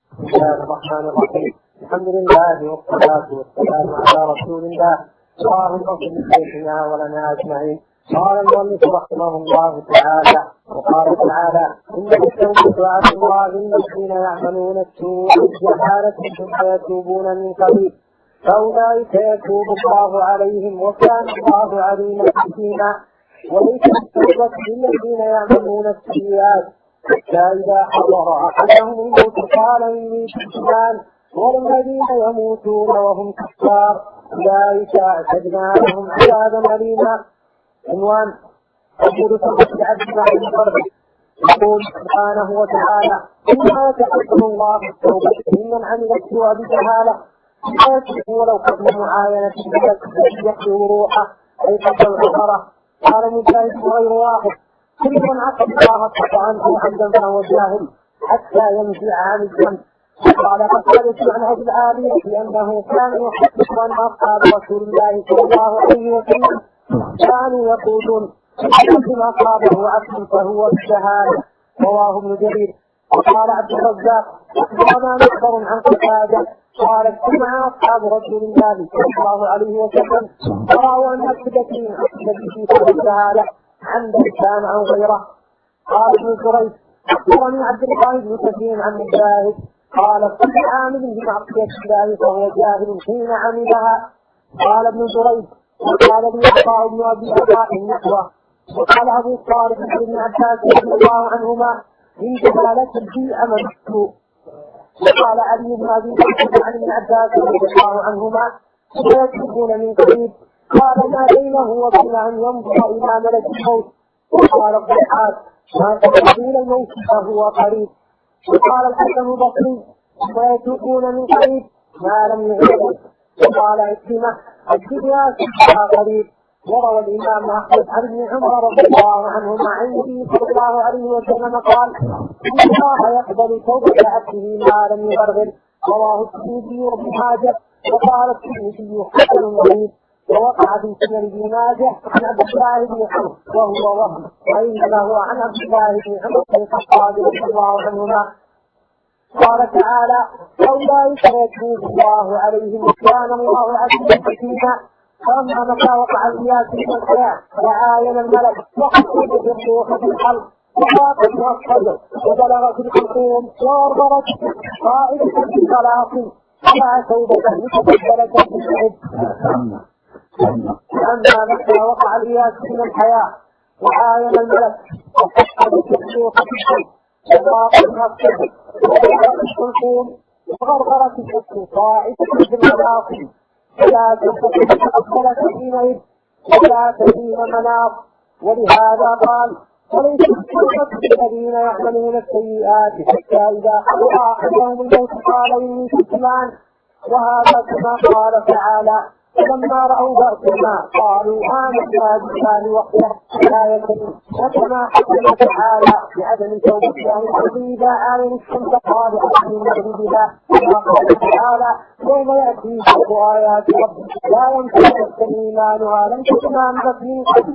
بسم الله الرحمن الرحيم. الحمد لله والصلاة والسلام على رسول الله. اللهم اغفر لشيخنا ولنا أجمعين. قال المؤلف رحمه الله تعالى وقال تعالى: إن التوبة على الله الذين يعملون السوء بجهالة ثم يتوبون من قريب فأولئك يتوب الله عليهم وكان الله عليما حكيما. وليس التوبة للذين يعملون السيئات حتى إذا حضر أحدهم الموت قال إني تبت الآن، والذين يموتون وهم كفار أولئك أعتدنا لهم عذابا أليما. عنوان: أقول توبة العبد بعد الفرد. يقول سبحانه وتعالى: إنما يتقبل الله التوبة ممن عمل السوء بجهالة لا يترك ولو قبل معاينة التي يخلو روحه أي قبل الحضرة. قال مجاهد غير واحد: كل من عصى الله قطعا أو عمدا فهو جاهل حتى ينزع عن الذنب. قال قتادة عن أبي العالية بأنه كان يحدث عن أصحاب رسول الله صلى الله عليه وسلم كانوا يقولون: من أصابه عبد فهو بجهالة. رواه ابن جرير. وقال عبد الرزاق: أخبرنا مخبر عن قتادة قال: اجتمع أصحاب رسول الله صلى الله عليه وسلم فرأوا أن الذي في الجهالة عند كان أو غيره. قال ابن جريج: أخبرني عبد الله بن كثير عن مجاهد قال: كل عامل بمعصية الله فهو جاهل حين عملها. قال ابن جريج: وقال ابن عطاء بن أبي عطاء النحوة. وقال أبو صالح بن عباس رضي الله عنهما: من جهالة في أمر السوء. وقال علي بن أبي طالب عن ابن عباس رضي الله عنهما: ويتوبون من قريب. قال: ما بينه وبين أن ينظر إلى ملك الموت. وقال الضحاك: ما تقبل الموت فهو قريب. وقال الحسن البصري: ويتوبون من قريب ما لم يعلم. وقال عكرمة: الدنيا كلها قريب. وروى الإمام أحمد عن ابن عمر رضي الله عنهما عن النبي صلى الله عليه وسلم قال: إن الله يقبل توبة عبده ما لم يغرغر. رواه الترمذي وابن ماجه. وقال الترمذي: حسن غريب. ووقع في سنن ابن ماجه عن عبد الله بن عمرو وهو وهم، وإنما هو عن عبد الله بن عمرو بن الخطاب رضي الله عنهما. قال تعالى: أولئك يتوب الله عليهم وكان الله عزيزا حكيما. فأما متى وقع الإياس من الحياة فعاين الملك وخرج في الروح في القلب وضاقت الصدر وبلغت الحلقوم وأرضرت قائدة الثلاث فلا توبة متقبلة في العد. فأما متى وقع الإياس من الحياة وعاين الملك وخرج في الروح في القلب وضاقت الصدر وبلغت الحلقوم وغرغرت الحلقوم قائدة الثلاث فلا تتقبل حينئذ ولا تدين مناط. ولهذا قال: وليس التوبة للذين يعملون السيئات حتى إذا حضر أحدهم الموت قال إني تبت الآن. وهذا كما قال تعالى: فلما رأوا بأسنا قالوا آمنا بالله وحده لا يكون. وكما حكم تعالى بعدم توبة أهل الأرض إذا آمنوا الشمس طالعة من مغربها. كما قال تعالى: يوم يأتي بعض آيات ربك لا ينفع نفسا إيمانها لم تكن آمنت من قبل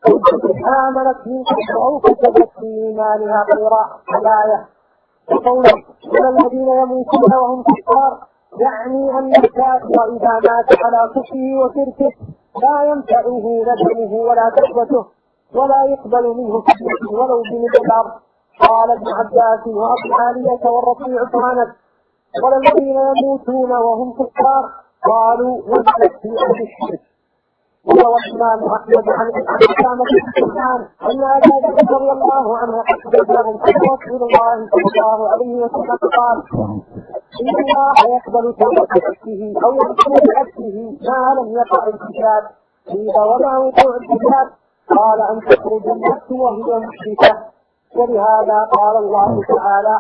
أو كسبت في إيمانها خيرا. الآية. وقوله: الذين يموتون وهم كفار يعني أن الكافر إذا مات على كفره وشركه لا ينفعه ندمه ولا توبته ولا يقبل منه توبة ولو بمقدار. قال ابن عباس وأبو العالية والربيع بن أنس: والذين يموتون وهم كفار قالوا وجدت في أهل الشرك. وروى الإمام أحمد عن أسامة بن سفيان أن أبا بكر رضي الله عنه حدث لهم أن رسول الله صلى الله عليه وسلم قال: إن الله يقبل توبة عبده أو يقبل عبده ما لم يقع الكتاب. قيل: وما وقوع الكتاب؟ قال: أن تخرج النفس وهي مشركة. ولهذا قال الله تعالى: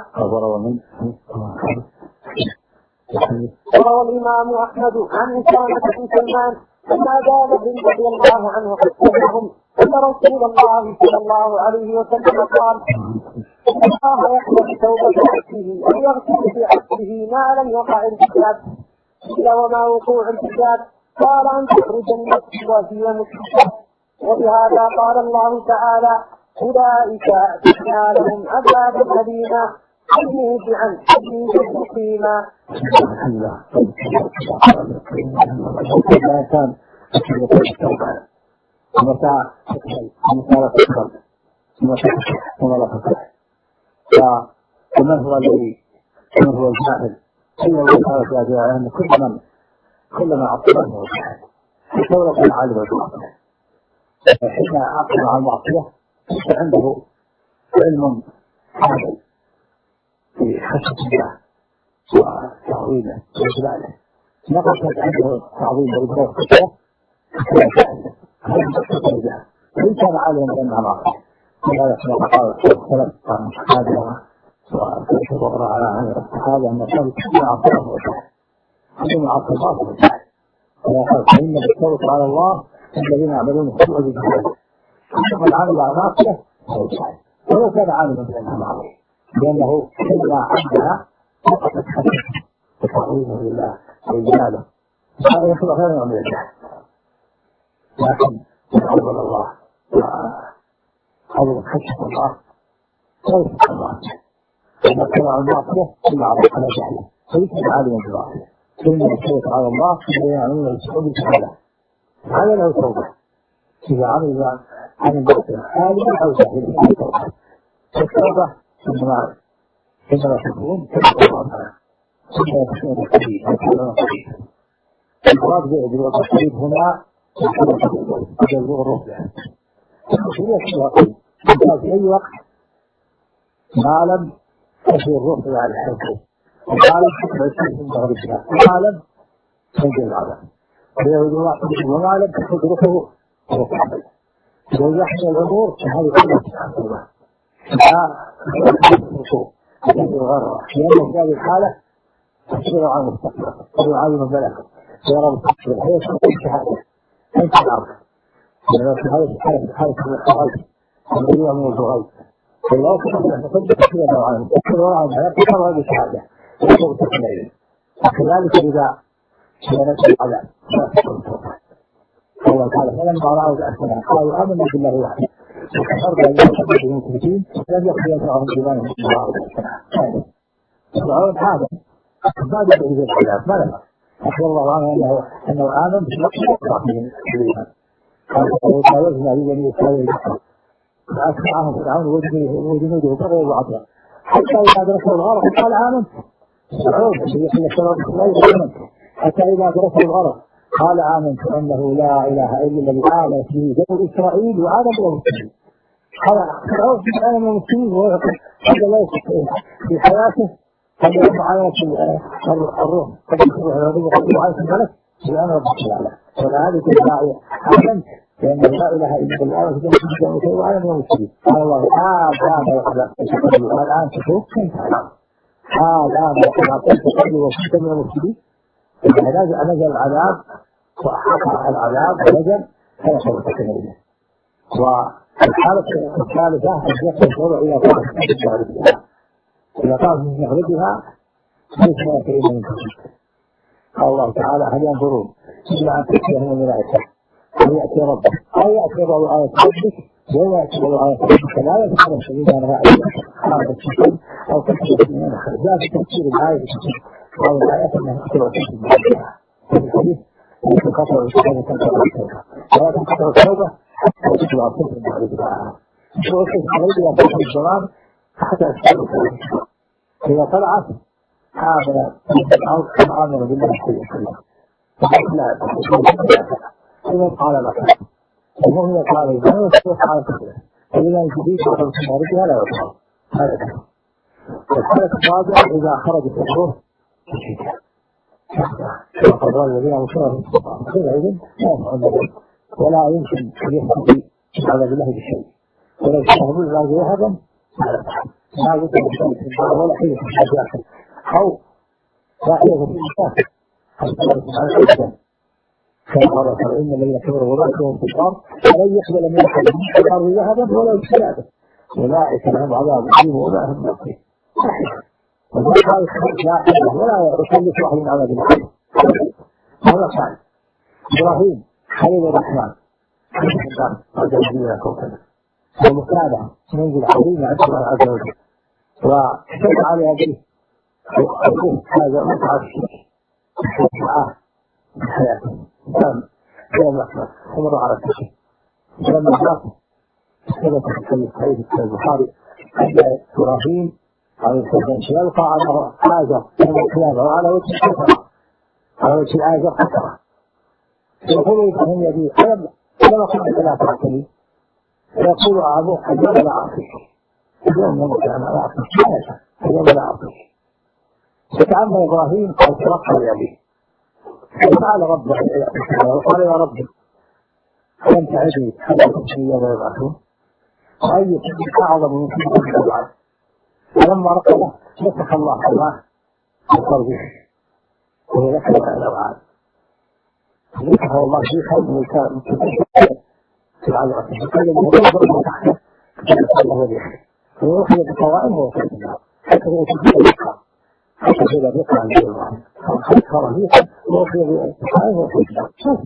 وروى الإمام أحمد عن أسامة بن سلمان أن أبا بكر رضي الله عنه حدثهم أن رسول الله صلى الله عليه وسلم قال: إن الله يقبل توبة عبده أن يغفر بعبده ما لم يقع الكتاب. قيل: وما وقوع الكتاب؟ قال: أن تخرج النفس وهي مشركة. وبهذا قال الله تعالى: أولئك أعتدنا لهم عذابا أليما. موجعا شديدا مقيما. الحمد لله. الإنسان متى تقبل ومتى لا تقبل ومتى تفتح ومتى لا تفتح. فمن هو الجاهل؟ إلا الله تعالى جاء أن كلما عطله هو الجاهل حتى ولو كان عالما بالمعصية. حين عقل على المعصية ليس عنده علم كامل في خشية الله وتعظيمه وإجلاله. نقصت عنده تعظيم وإجلال خشية هذا يستطيع بها وإن كان عالما بأنها معصية. ولذلك كما قال السلف عن الصحابة وكتب عن الصحابة أن الشر كل عصاه وجهه هذا معصى باطل وجهه. وقال فإن بالتوبة على الله الذين يعملون السوء بجهاله من عمل معصية فهو جاهل ولو كان عالما بأنها معصية لأنه إلا عندها فقط خشيته وتعظيمه لله وإجلاله. هذا يخلق غير من الجهل. لكن يعظم الله وعظم خشية الله ليس كالمعصية. إذا كان عن المعصية إلا على جهله فليس عالما بالمعصية. ثم التوبة على الله الذين يعملون السوء بجهاله هذا له توبة. إذا عمل عن المعصية عالما أو جاهلا التوبة عندما تكون ثم يكون القريب المراد بالوضع القريب هنا يبلغ الرفع في أي وقت ما لم تشير الرفع على الحرب وما لم تكون الشمس من مغربها وما لم تنزل العذاب وما لم تكون رفعه رفع إذا يحمل الأمور فهذه كلها تحصلها الغرة لأنه في هذه الحالة تشير عن المستقبل ويعلم البلد ويرى المستقبل هي شهادة أنت الأرض لأنه في هذه الحالة الغيب والدنيا من الغيب فالله سبحانه تصدق كثيرا عن المستقبل وعن الحياة تقرر هذه الشهادة ويقول تقبل وكذلك إذا كانت العذاب لا تكون توبة الله تعالى فلما رأوا بأسنا قالوا آمنا بالله وحده وكفرنا بما كفروا المشركين لم يكن ينفعهم إيمانهم بالله وحده. فرعون هذا بعد ذلك العذاب ما لم أخبر الله عنه أنه آمن بشرط من الإيمان. قال وجاوزنا ببني إسرائيل فأسمعهم فرعون وجنوده بغوا بعضها حتى إذا أدركوا الغرق قال آمنت. فرعون يحيى الشرط آمنت حتى إذا أدركوا الغرق قال آمنت أنه لا إله إلا الذي آمنت به بنو إسرائيل وآمن بالمسلمين. قال فرعون آمن بالمسلمين هذا لا يستطيع في حياته قد يرفع على الروح قد يرفع على الملك لأن ربك الأعلى وذلك الداعية آمنت لأن لا إله إلا الله وآمن بالمسلمين وآمن بالمسلمين. قال الله هذا وقد الآن تشوف هذا وقد تقبل وكنت من المسلمين. إذا نزل العذاب وحقق العذاب ونزل فلا توبة إليه. والحالة الثالثة أن يصل الوضع إلى طرف مغربها. إلى طرف مغربها ليس يأتي من تشرك. قال الله تعالى هل ينظرون إلا أن تأتيهم الملائكة أو يأتي ربك أو يأتي بعض آيات ربك ولا يأتي بعض آيات ربك لا يتحرك شديدا على هذا الشيء أو تكتب من الآخر. جاء في تفسير الآية قال الآيات أنها تكتب في الحديث يمكن قطع الشهادة تنقطع التوبة ولا تنقطع التوبة حتى تطلع الصفر المغرب معها. شو الشيء المغرب إذا فتح الظلام حتى أسفل إذا طلعت هذا الأرض كما آمن بالله كله فقال لا إذا قال لك وهو قال إذا يصبح على كله إذا يجديد وقت المغربها لا يطلع هذا كله. الحالة الرابعة إذا خرجت الروح تشيكها وقد رأى الذين مشاهدين حينئذ لا يفعل ذلك ولا يمكن أن يستطيع على بالله بشيء ولو شاهدوا الله ذهبا ما يمكن أن يستطيع ولا حيلة في الحاجات أو لا حيلة في المسافة حتى لا يسمع الحيلة كما قال فإن الذين كفروا وبعثهم في الأرض فلن يقبل من أحد من الأرض ذهبا ولا يسلعبه أولئك لهم عذاب أليم وما هم بخير وذلك ولا يكلف واحد من عباد الله. هذا صحيح. إبراهيم خليل الرحمن رجل الدين كوكبه ومكابع منزل عظيم عند الله عز وجل واشتد على أبيه أبوه هذا متعب معاه في حياته كان عمره على الكشف لما مات ثبت في الحديث في البخاري أن إبراهيم عليه السلام يلقى على آجر يوم القيامة وعلى وجه الحسرة على وجه الآجر حسرة يقول إبراهيم يبي لما قلت لا تعتني يقول أبوه اليوم لا أعطيك اليوم يوم القيامة لا أعطيك اليوم لا أعطيك فتعمل إبراهيم قد ترقى لأبيه فسأل ربه وقال يا ربي أنت عزيز حتى تشري يوم يبعثون وأي شيء أعظم من كل الأبعاد فلما رقبه نسخ الله الله بقلبه وهو ذكر الأبعاد ذكر الله في خلق في العذراء فقال له ربنا تحته الله به ويخرج بقوائمه وفي النار حتى هو تجيب الذكر حتى إذا ذكر عن الله حتى رهيقا ويخرج بقوائمه وفي النار شوف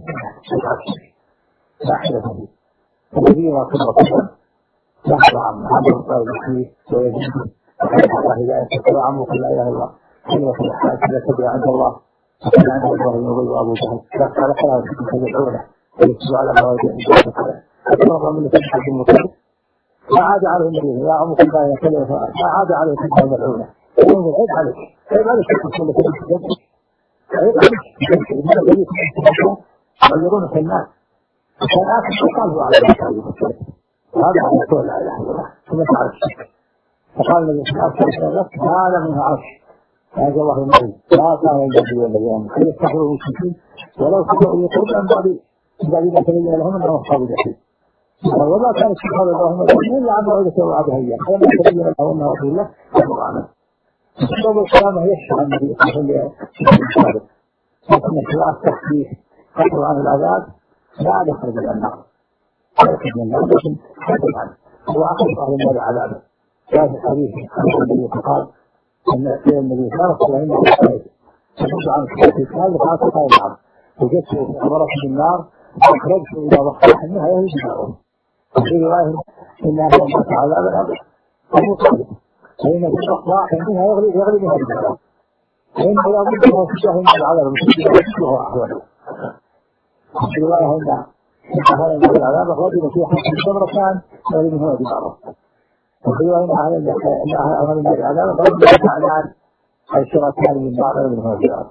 لا حدث به الذين كبروا لاحظ عن هذا الرسول الحديث ويجب الله إذا أتكلم عنه قل لا إله إلا الله كلمة الحاج لا تبع عند الله فكان عنده إبراهيم وأبو جهل فقال خلاص يدعونه ويتبع على مواجهه أكبر من فتحة المسلم فعاد عليه النبي يا عم قل لا إله إلا الله فعاد عليه فتحة مدعونه يقول عيب عليك عيب عليك تقول لك عيب عليك يغيرون في الناس عشان آخر قال هو على المسلم هذا على طول لا إله إلا الله ثم تعرف الشك فقال النبي صلى الله عليه وسلم هذا من عرش هذا الله النبي لا كان ينبغي الذين كانوا يستحيوا المشركين ولو كانوا يقولون عن بعد ما تبين لهم انهم اصحاب الجحيم وما كان استحقاق ابراهيم الا عن موعده وعده اياه فلما تبين له انه رسول الله كفر عنه يوم القيامه يشفع النبي صلى الله عليه وسلم لكن خلاف تخفيف قطع عن العذاب لا يخرج من النار لا يخرج من النار لكن حدث عنه هو اخذ اهل النار عذابه جاء في الحديث عن النبي قال أن النبي صلى الله عليه وسلم فقد عن الحديث قال فأعطى قال وجدت أمرت بالنار فأخرجت إلى ضحاح أنها يهدي ناره وفي رواية إنها تنبت عذاب الأرض أبو طالب فإن في الأخلاق أنها يغلب بها الجنة فإنه لا بد أنه تشاه من العذاب وتشاه أحواله في رواية أن هذا العذاب الرجل في حق الصبر كان يغلب منه دماغه وفي رواية أن أهل النار عذاب الرجل كان الشركاء من بعض من هذه الأرض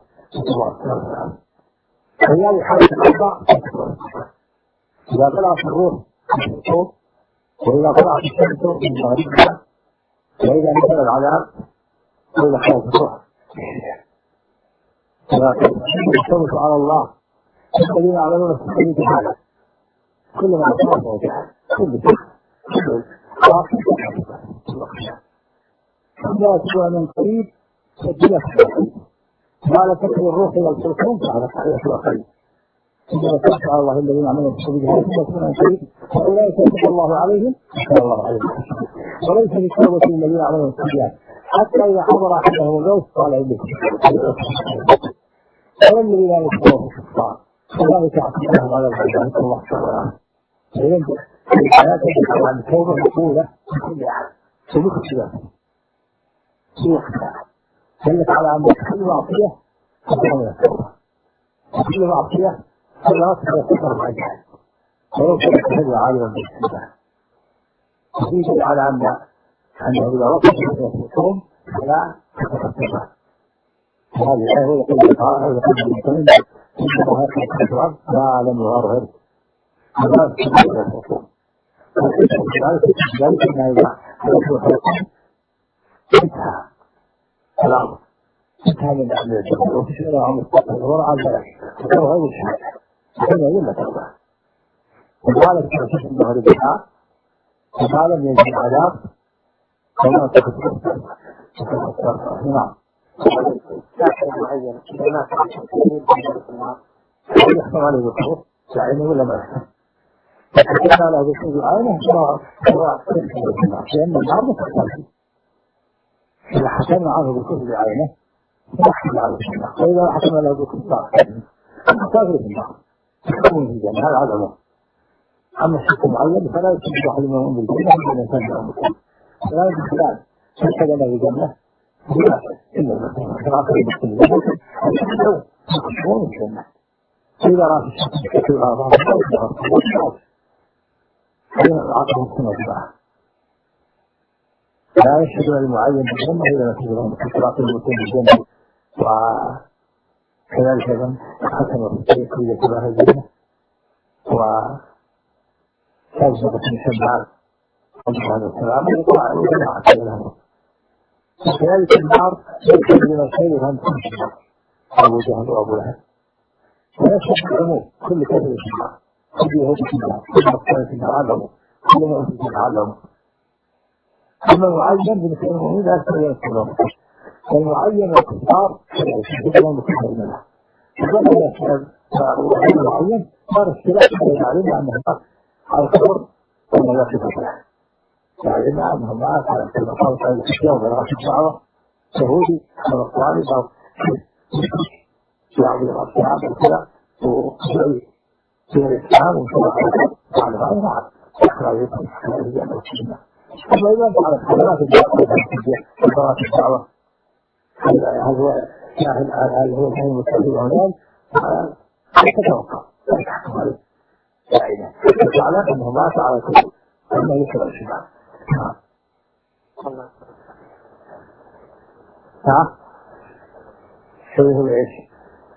فهي حالة الأربع إذا طلعت الروح من الصوت وإذا طلعت الشمس من مغربها وإذا نزل العذاب وإذا خلت الروح إذا الشمس على الله الذين يعملون السبيل بهذا كل ما أصاب وجهه كل شيء لا تكون من قريب سجلت قال تكفي الروح الى الحلقوم فهذا صحيح الاخرين عندما تشفع الله الذين يعملون بالسبيل ثم يكون عن شريك فاولئك يتوب الله عليهم ان الله عليهم وليس بتوبه الذين يعملون بالسيئات حتى اذا حضر احدهم الموت قال اني والذين لا يتوبون في الكفار كذلك اعتقدهم على العباد الله سبحانه وتعالى الحياه تدل على التوبه مقبوله في كل احد في مختلف دلت على أن كل معصية تكون من التوبة وكل معصية فلا تتذكر بعدها ولو كانت تهدى عالما بالسنة تزيد على أنه إذا وقفت الرسول فلا تتذكرها هذه الآية يقول تعالى يقول المسلمين إن الله يخلق الأرض ما لم يغرر فلا تتذكر الرسول ذلك أنه إذا حدث الحلقان انتهى الأمر انتهى من أهل الجبل وفي شيء عن مستقبل ورعى البلد وكان غير الشهادة وكان يوم توبة وقالت كرسة الله لبحاء وقال من يجب العذاب وما تكتب نعم شاكر معين إذا ما كان يحصل عليه بالخوف يعني ولا ما يحصل فكان له بالخوف عينه هو لأن النار مستقبل إذا حكم عنه بالكفر بعينه فنحكم عنه بالنار وإذا حكم له بالكفر بعينه فنحكم بالنار تكون في الجنة هذا عدمه أما الشك معين فلا يتبع واحد منهم بالجنة من الإنسان بالجنة فلا يتبع فكذا لا يجمع إلا الآخر المسلمين يخشون الجنة إذا رأى الشخص في الأعضاء العقل السنة لا يشهد المعين بالجنة إذا نسيب لهم الصراط المسلم بالجنة وكذلك أيضا حسن الرسول في كبار الجنة وكذبة بن حبان عليه السلام وجماعة لهم وكذلك النار يشهد من الخير فهم تنشر أبو جهل وأبو لهب ويشهد العموم كل كثير في النار كل يهود في النار كل مقتل في النار علموا كل مؤمن في النار علموا أما المعين بالنسبة للمؤمنين لا يستطيعون والمعين والكفار يجبون بكفر منها المعين صار اختلاف بين علمنا أنه على الكفر وأنه لا كفر له علمنا أنه ما كان في المقام على الإسلام ولا في الدعوة يهودي أو الطالب أو يعبد الأصحاب وكذا ويعي في الإسلام وكذا على غير نعم يقرأ يكون على الرجال والسنة أما إذا فعلت حضرات الدعوة هل هو شاهد هل هو الحين المستقيم عنوان تتوقع لا تحكم عليه دائما تعلم أنه ما فعل كله أنه يكبر الشباب شو هو إيش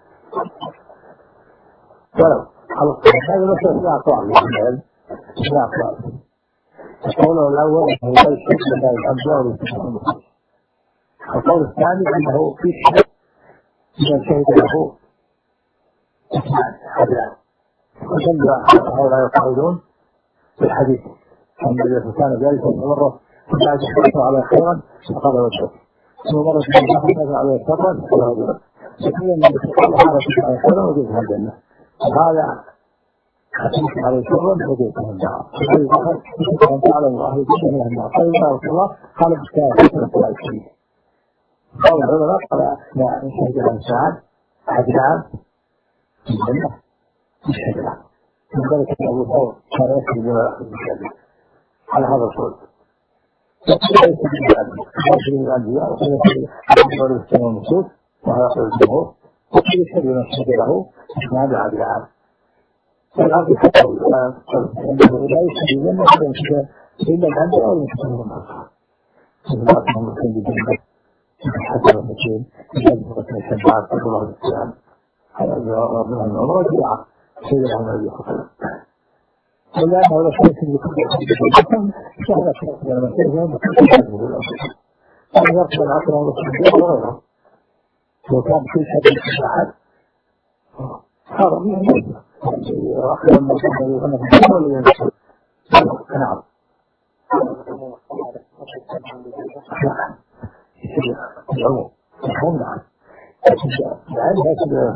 ولو هذا مثل لا طوال لا طوال القول الأول هو الشك لا الأبواب والتفاهم القول الثاني أنه في شك من شهد له اثنان حدان ودل هؤلاء يقولون في الحديث أن الذي كان ذلك مرة بعد حدثه على خيرا فقال وجهه ثم مرة حدثه على شرا فقال وجهه فكل من يقول هذا على خيرا وجهه الجنة وهذا حديث على شرا وجهه النار الذي ذكر أن تعلم أهل الجنة النار قال يا رسول الله قال بالكافر ولا الشيء قال العلماء قال لا نشهد الإنسان عدلان في الجنة يشهد له من ذلك أبو ثور كان يشهد بما يأخذ الجنة على هذا الصوت يشهد الأنبياء ويشهد السماء والنصوص وهذا قول الجمهور ويشهد بما يشهد له إسناد عدلان فالعقل حتى لا يشهد الجنة إلا الأنبياء والمسلمين والنصوص مثل أصلا مسلم بالجنة حتى المسلمين يجب أن يشبعات صلى الله عليه وسلم هذا ربنا العمر والجاعة سيدنا عمر اليخطر ولأنه لا شيء في كل حديث شهد شخص لما سيدنا أن يرسل العقل والرسول وغيره لو كان كل شيء في أحد هذا من المسلم وأخيرا المسلم يغنى في الجنة ولا ينسل نعم العموم هم نعم لأن هكذا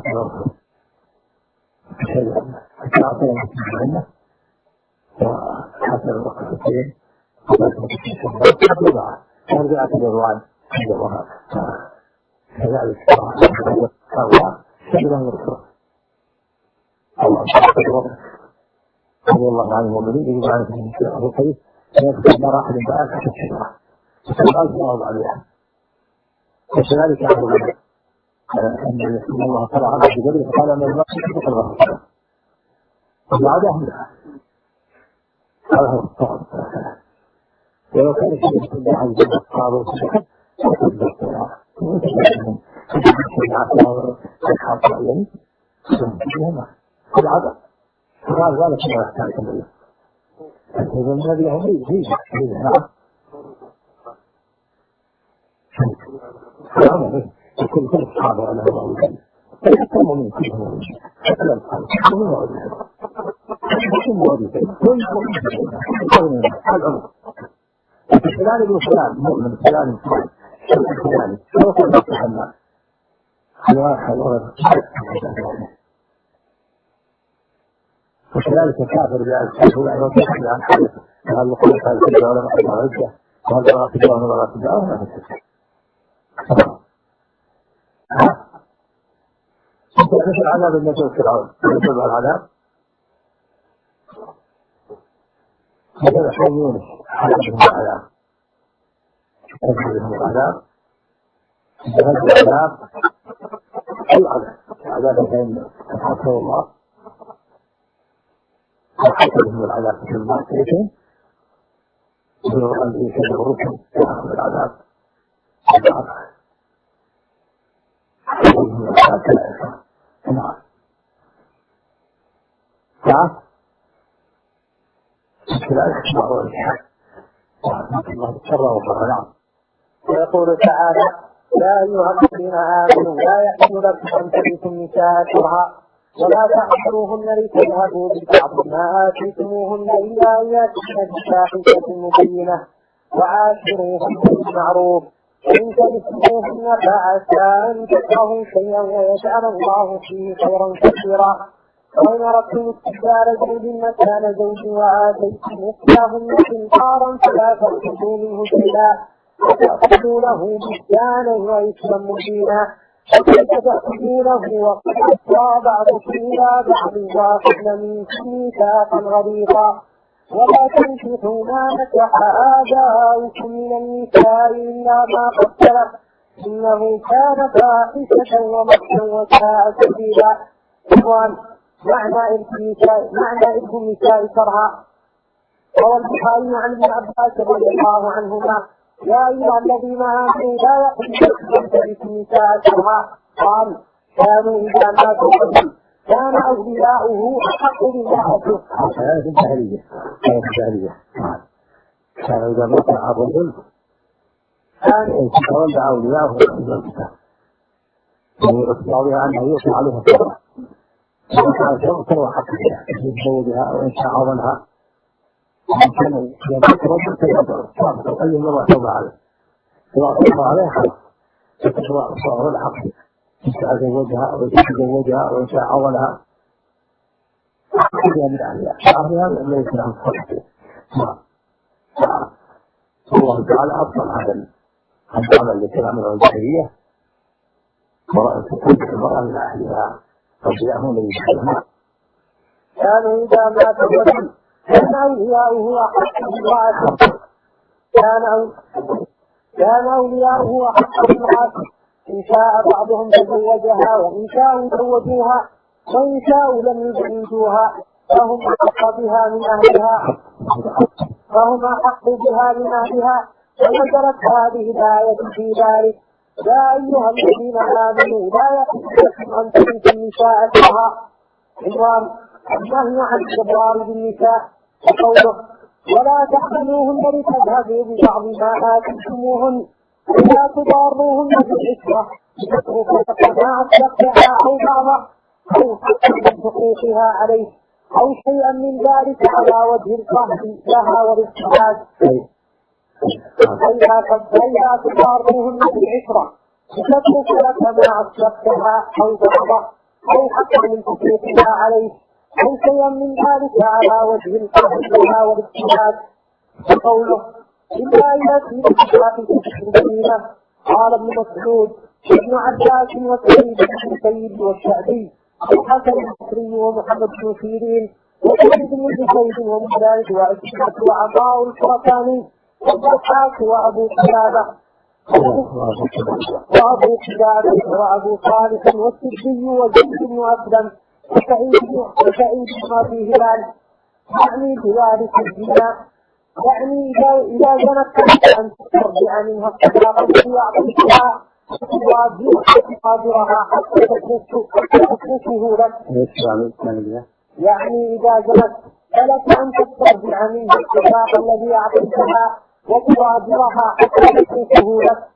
حتى أعطينا المسلمين وحسن الوقفتين ورجعت الإرواج عند الوهاب كذلك الله سبيلا الرسول الله رضي الله عن المؤمنين يجب على في الحديث يذكر مراحل بعد حتى الشجرة فالآن الله عليها وكذلك أعلم أن الله طلع على الجبل فقال أن الماء يحدث الغرب وبعدها منها هذا هو الصعب ولو كان الشيء في الله عز وجل قالوا سبحانه وكذلك الصلاة وكذلك الشيعة والحاطة يعني سبحانه العدد فقال ذلك ما يحتاج إليه إذا الذي هم يجب نعم كل الصحابة على الله وسلم حتى المؤمنين كلهم حتى الأنصار كلهم موجودين فلان ابن فلان مؤمن فلان فلان فلان لو كان يتحمل واحد وكذلك الكافر بالكافر يعني وكذلك عن حدث هذا يقول هذا الحجة ولا نحن الحجة وهذا لا تجاه ولا تجاه ولا تجاه انت تعرف العذاب النجوى فرعون يجب العذاب هذا حي يونس حدث العذاب تجعلهم العذاب هذا العذاب العذاب بين حتى الله وحتى العذاب في المعصية أن يشبه الرسل يأخذ العذاب نعم ويقول تعالى يا أيها الذين آمنوا لا يحل لكم أن ترثوا النساء كرها ولا تعصروهن لتذهبوا ببعض ما آتيتموهن إلا أن يأتين بفاحشة مبينة وعاشروهن بالمعروف إن ترثوهن فعسى أن تكرهوا شيئا ويجعل الله فيه خيرا كثيرا وإن أردتم استبدال زوج مكان زوج وآتيتم إحداهن قنطارا فلا تأخذوا منه شيئا وتأخذوا له بهتانا وإثما مبينا وكيف تأخذونه وقد أفضى بعضكم إلى بعض وأخذن منكم ميثاقا غليظا ولا تنكحوا ما نكح آباؤكم من النساء إلا ما قد سلف إنه كان فاحشة ومقتا وساء سبيلا. معنى إرث النساء كرها. روى البخاري عن ابن عباس رضي الله عنهما يا أيها الذين آمنوا لا يحل لكم أن ترثوا النساء كرها قال كانوا إذا ماتوا الرجل كان أولياؤه أحق بامرأته. هذه الجاهلية كان إذا مات الرجل كان يتولى أولياؤه ويقضي أنه يوقع عليها الصلاة وكان شرطا وحقها يتزوجها أو إن شاء عظمها كان إذا مات الرجل تجدر أي مرة توبة عليه سواء توبة عليها خلاص تتشرع صغر الحق يتزوجها أو يتزوجها أو إن شاء عظمها من أهلها شعرها ليس لهم صحة. الله تعالى أبطل هذا العمل الذي عمله الجاهلية ورأت المرأة من أهلها فجاءهم ليشهدها. كانوا إذا مات الرجل كان أولياؤه أحق بامرأته كان أولياؤه أحق بامرأته إن شاء بعضهم تزوجها وإن شاءوا زوجوها وإن شاءوا لم يزوجوها فهم أحق بها من أهلها ونزلت هذه الآية في ذلك يا أيها الذين آمنوا لا يحل لكم أن ترثوا النساء كرها. عنوان النهي عن الإضرار بالنساء وقوله ولا تحملوهن لتذهبوا ببعض ما آتيتموهن ولا تضاروهن بالعشرة لتتركوا ما أسلفتها أو بعضها أو حقا حقوقها عليه أو شيئا من ذلك على وجه القهر لها والاستحاج. فإذا تضاروهن بالعشرة لتتركوا لك ما أسلفتها أو بعضها أو حقا من حقوقها عليه أو شيئا من ذلك على وجه القهر لها والاستحاج. وقوله إلا إذا كنت في المدينة قال ابن مسعود ابن عباس وسعيد بن المسيب والشعبي والحسن البصري ومحمد بن سيرين وسعيد بن زيد ومجاهد وعكرمة وعطاء الخراساني والضحاك وأبو قلابة وأبو صالح والسدي وزيد بن أسلم وسعيد بن أبي هلال يعني بذلك الزنا يعني إذا جنت أن ترجع منها الصداقة التي أعطيتها وقادرها حتى تتركه لك. يعني إذا جنت فلك أن ترجع منها الصداقة التي أعطيتها وقادرها حتى تتركه لك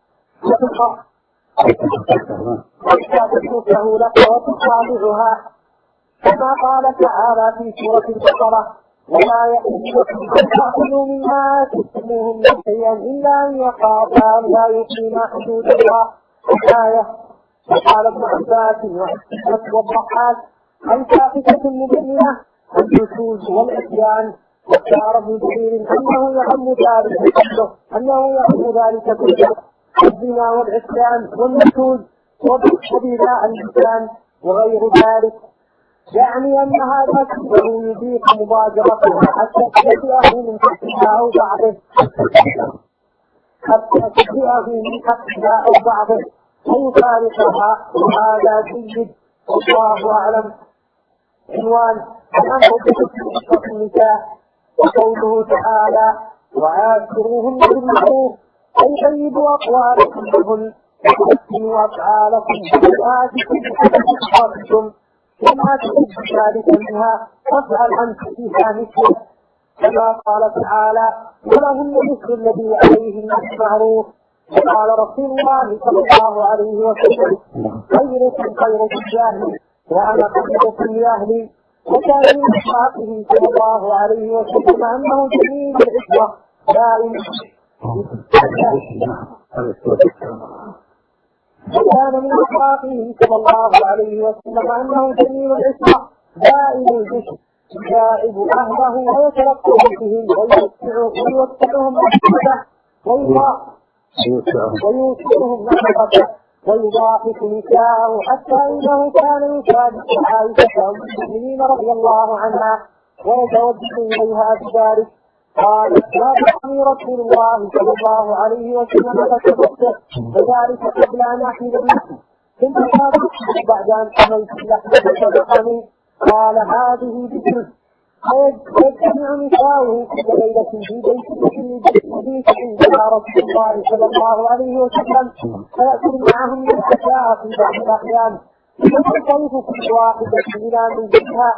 وتصالحها كما قال تعالى في سورة البقرة ولا يحل أن تأكلوا مما آتيتموهن شيئا إلا أن يخافا أن لا يقيما حدود الله. الآية وقال ابن عباس وعكرمة والضحاك الفاحشة المبينة النشوز والعصيان. واختار ابن جرير أنه يعم ذلك كله الزنا والعصيان والنشوز وبذاء اللسان وغير ذلك يعني أن هذا كله يضيق مبادرتها حتى تأتي من تحتها أو بعده حتى تجزئه من حقها أو بعضه ويفارقها، وهذا جيد والله أعلم. عنوان الأمر بحكم النساء، وقوله تعالى وعاشروهن بالمعروف أي طيبوا أقوالكم لهن وحسنوا أفعالكم وآتكم بحسنكم وما تحب ذلك منها فافعل أنت فيها مثله، كما قال تعالى ولهن مثل الذي عليهن بالمعروف. وقال رسول الله صلى الله عليه وسلم خيركم خيركم لأهلي وأنا خيركم لأهلي. وكان من أخلاقه صلى الله عليه وسلم أنه جميل العشرة دائم. وكان من أخلاقه صلى الله عليه وسلم أنه جميل العشرة دائم البشر يجائب أهله ويتلقى بهم ويوسعهم نفسه ويوسعهم نفسه ويضاحك نساءه، حتى إنه كان يشاهد عائشة أم المؤمنين رضي الله عنها ويتوجه إليها بذلك. قالت لا تحمي رسول الله صلى الله عليه وسلم فتبصر، وذلك قبل أن أحمل بنفسي، ثم قالت بعد أن حملت اللحم فصدقني. قال هذه بكر. ويجتمع نساؤه كل ليلة في بيت عندنا رسول الله صلى الله عليه وسلم فيأكل معهم من العشاء في بعض الأحيان، فتنصرف كل واحدة إلى منزلها.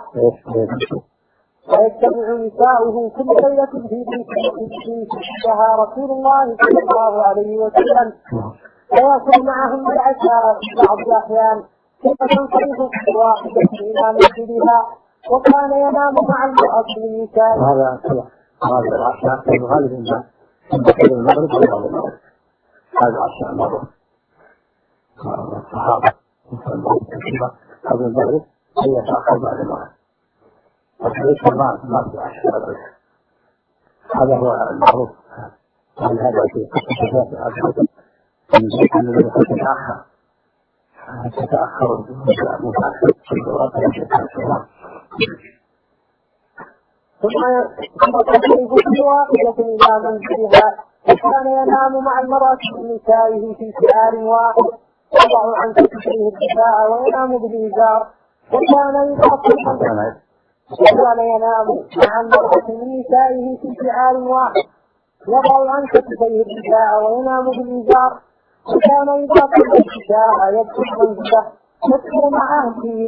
ويجتمع نساؤه كل ليلة في بيت عندها رسول الله صلى الله عليه وسلم فيأكل معهم من العشاء في بعض الأحيان، ثم تنصرف كل واحدة إلى منزلها. وكان ينام مع المرأة من نساء. هذا العشاء في الغالب ما تنتقل المغرب ولا المغرب. هذا عشاء المغرب. الصحابة قبل المغرب هي تأخر بعد المغرب. فليس ما في عشاء. هذا هو المعروف. هذا في قصة هذا أن الذي تتأخر متأخر في الوقت ثم تنصرف كل واحدة إلى منزلها. وكان ينام مع المرأة من نسائه في شعار واحد يضع عن كتفه الدفاع وينام بالإزار. وكان ينام مع المرأة من نسائه في شعار واحد يضع عن كتفه الدفاع وينام بالإزار. وكان إذا قلت الشاء يدخل منزله يدخل مع أهله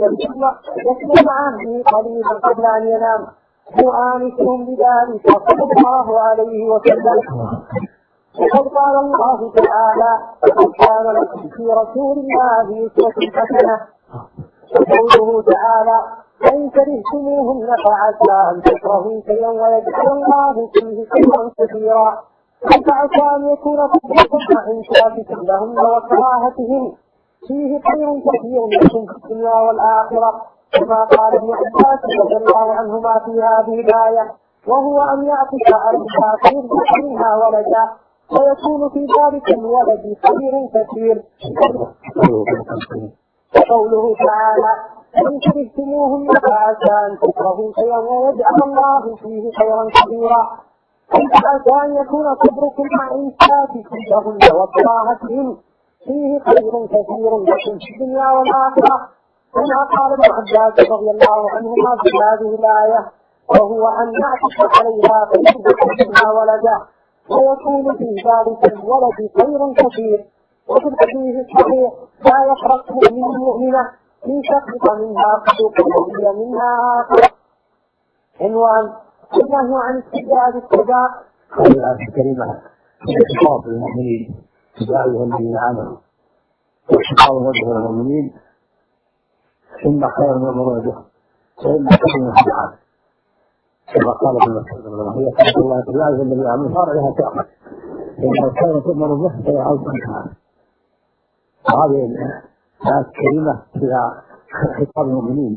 قليلا قبل أن ينام وآنسهم بذلك صلى الله عليه وسلم. وقد قال الله تعالى لقد كان لكم في رسول الله أسوة حسنة. وقوله تعالى فإن كرهتموهن فعسى أن تكرهوا شيئا ويجعل الله فيه خيرا كثيرا. فعسى أن يكون فضلكم مع إنشاءكم لهن وكراهتهم فيه خير كثير لكم في الدنيا والآخرة، كما قال ابن عباس رضي الله عنهما في هذه الآية وهو أن يعطف عليها فيرزق منها ولدا ويكون في ذلك الولد خير كثير. وقوله تعالى إن كرهتموهن فعسى أن تكرهوا شيئا ويجعل الله فيه خيرا كثيرا. فعسى أن يكون صبركم مع إمساككم لهن وكراهتهن فيه خير كثير لكم في الدنيا والآخرة، كما قال ابن عباس رضي الله عنهما في هذه الآية وهو أن يعطف عليها فيرزق منها ولدا ويكون في ذلك الولد خير كثير. وفي الحديث الصحيح لا يفرق مؤمن مؤمنة إن سقط منها خلق وهي منها آخر. عنوان النهي عن استبداد الصداق. هذه الآية الكريمة خطاب للمؤمنين يا أيها الذين آمنوا وخطاب وجه المؤمنين ثم خير من المروجه فإن خير من الحديث كما قال ابن مسعود هي كلمة الله يا أيها الذين آمنوا صار لها تأخذ إن الخير تؤمر به فيعود عنها. وهذه الآية الكريمة فيها خطاب المؤمنين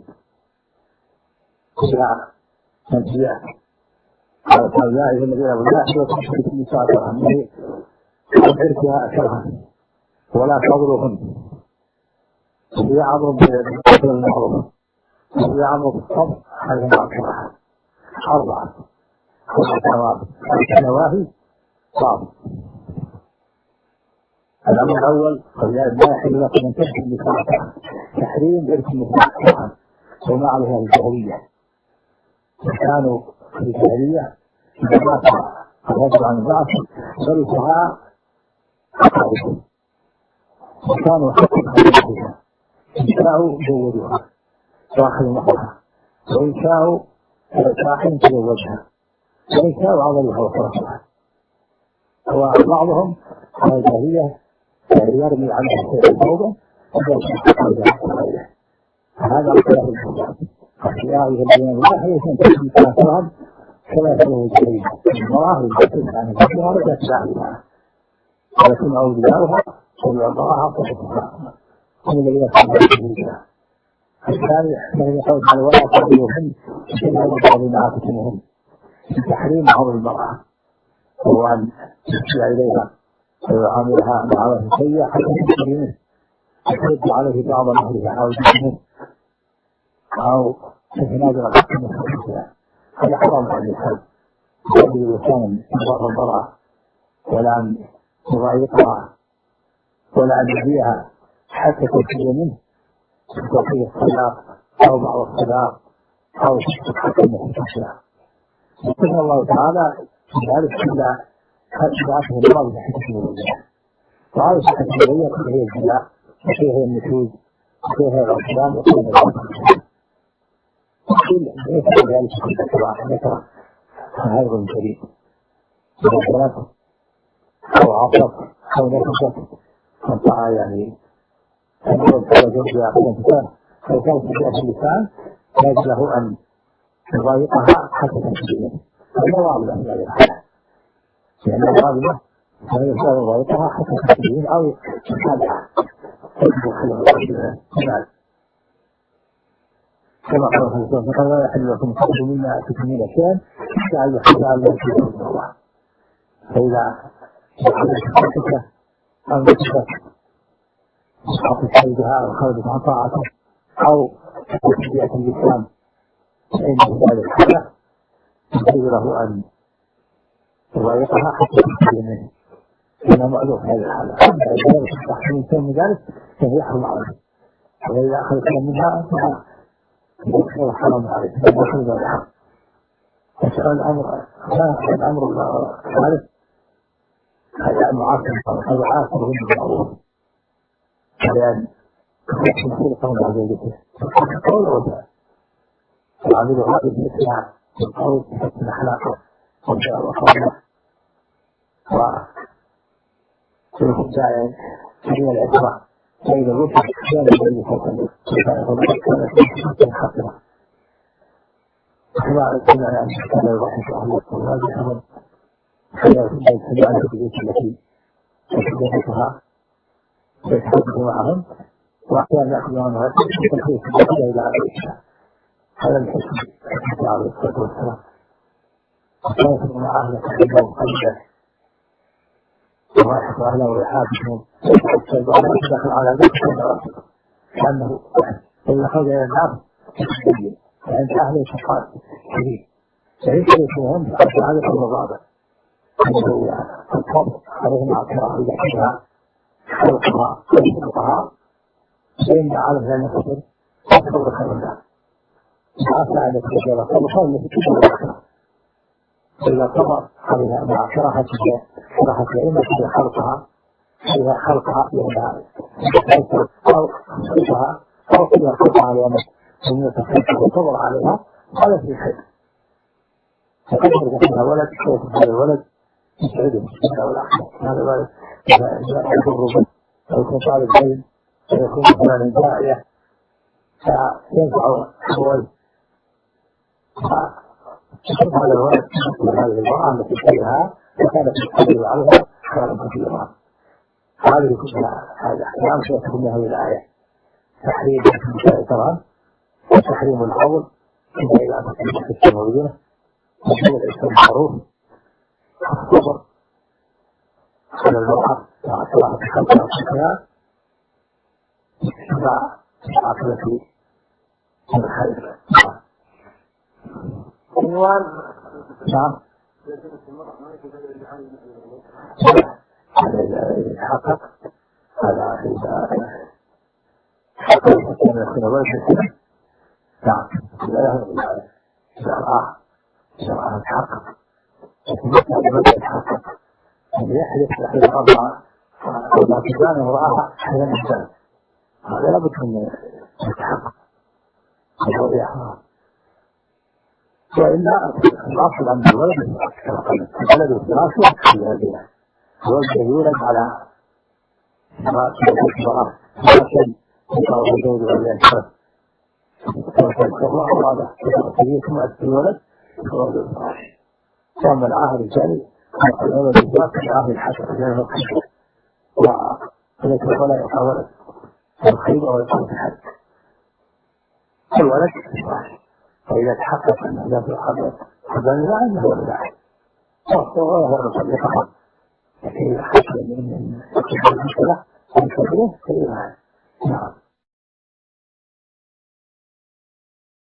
فيها تنبيه قال يا أيها الذين آمنوا لا تحركوا النساء كرها وحركها كرها ولا تضرهن في عمر بالقتل المعروف في عمر بالصبر حيث ما كرها 4 النواهي صعب الأمر الأول لا يحل لكم أن ترثوا النساء تحريم إرث النساء شرعا وما عليها الجاهلية. كانوا في الجاهلية إذا مات الرجل عن امرأة ورثها أقاربه وكانوا حقا عليها إن شاءوا زوجوها وأخذوا مهرها وإن شاءوا ساحل تزوجها وإن شاءوا عضلوها وصرفوها. وبعضهم على الجاهلية يرمي عنها التوبة هذا الخلاف الحجاب يا أيها الذين الله يسمى تحديد ثلاثهم كما يفعله الجاهلية المراه التي عن الجاهلية رجعت بعدها ولكن أولياؤها أولياء الله صفتها هم الذين يفعلون الجاهلية. الثاني الذي يقول على ولا تقبلوهن إلا ببعض عاتقهم في تحريم عرض المرأة وهو أن يحشي إليها ويعاملها معاملة سيئة حتى تشتري منه وترد عليه بعض مهرها أو جسمه أو تتنازل الحق من حقها. هذا حرام عن الحج يجب الإنسان يضر المرأة ولا أن يضايقها ولا أن يبيعها حتى تشتري منه تعطيه الصداق أو بعض الصداق أو تشتري حتى من حقها. يقول الله تعالى في ذلك إلا بعثه الله بحكمة الوجه وهذا الحكمة الوجه هي الجلاء وفيها النشوز وفيها العصيان وفيها العصيان كل ليس ذلك كما ذكر هذا الجريء إذا كانت أو عصت أو نفست فانطع يعني أنه على زوجها أو انتفاع فلو كانت في اللسان يجب له أن يضايقها حتى تنتهي هذا واضح في هذه الحالة لأن الغالبة لا يزال ضيقها حتى تحتاجين أو تتابعها كما قال الله سبحانه وتعالى لا يحل لكم تأخذوا مما تكمين شيئا حتى أن يحل أن لا يكون الله. فإذا جعلت حقك أو نفسك حقك حيدها أو خرجت عن طاعته أو تحديات اللسان فإن في هذه الحالة يجوز له أن يضايقها حتى تحتاج منه إنه مألوف هذه الحالة. أما إذا لم تستحسن الإنسان من ذلك فهو يحرم عليه وإذا أخذ منها فهو حرام عليه فهو ذلك. يسأل الأمر الثالث هذا معاصر هذا عاصر بالمعروف لأن يكون خلقه على زوجته قول وجه وعمله هذه المثلة القول تحسن أخلاقه وجاء وقوله وكل الداعي من العبرة بين الرشد كان الذي فوقه كان حقنا كما سمعنا أن كان الرحمة الله وهذا أمر خيار الله سمعنا في البيوت التي تشبهتها ويتحدث معهم وأحيانا يأخذ عنها تلخيص إلى عائشة هذا الحكم عليه الصلاة والسلام وكانت المعاهدة تحبه قلبه وراحة أهله ويحابهم دخل على ذلك كأنه إذا خرج إلى النار تتبين وعند أهله تقال شديد فليس يكونهم فأرجع هذا الرضابة أنه الطب عليهم عطاء إذا كانها خلقها وخلقها فإن عالم لا نفسر أكبر خير الله عسى أن يتجرى فالخير التي تجرى إلا طبع عليها مع كراهة إما في خلقها إذا خلقها لأنها أو خلقها أو إذا خلقها لأنها ثم تخلقها وطبع عليها هذا في خير فقدر جسمها ولد كيف هذا الولد يسعده هذا والأحمد هذا الولد إذا يضر به أو يكون طالب علم أو يكون مثلا داعية فينفع أبويه فشوف هذا الولد هذه المرأة التي كانها وكانت تقدر عليها خيرا كثيرا. هذه كلها هذا أحكام سيكون من هذه الآية تحريم النساء طبعا وتحريم الحول إذا إلى أن تكون في التنوية وهو الإسلام المعروف الصبر على المرأة مع صلاة الخلق وصفها مع عقلة الخير. نعم حقق هذا حتى كان يكون ولد السنة. نعم لا يهمل عليه شرعه يتحقق يتحقق يتحقق يحدث في الأربعة كان امرأة حيث الإنسان هذا لابد من يتحقق وإلا الأصل أن الولد الولد الفراش وقت الهدية الولد يولد على المرأة لكن يطلب الزوج والإنسان الله هذا ثم أسل الولد الولد الفراش وأما العاهد الجاري الولد الفراش العاهد الحسن لأنه الخير وليس ولا يقع ولد الخير ويقع في الحد الولد الفراش فإذا تحقق أن هذا في الخبر فبنى أنه ولد عاهد وهو الرسول يفعل لكن خشية من المشكلة ومشكلة كبيرة. نعم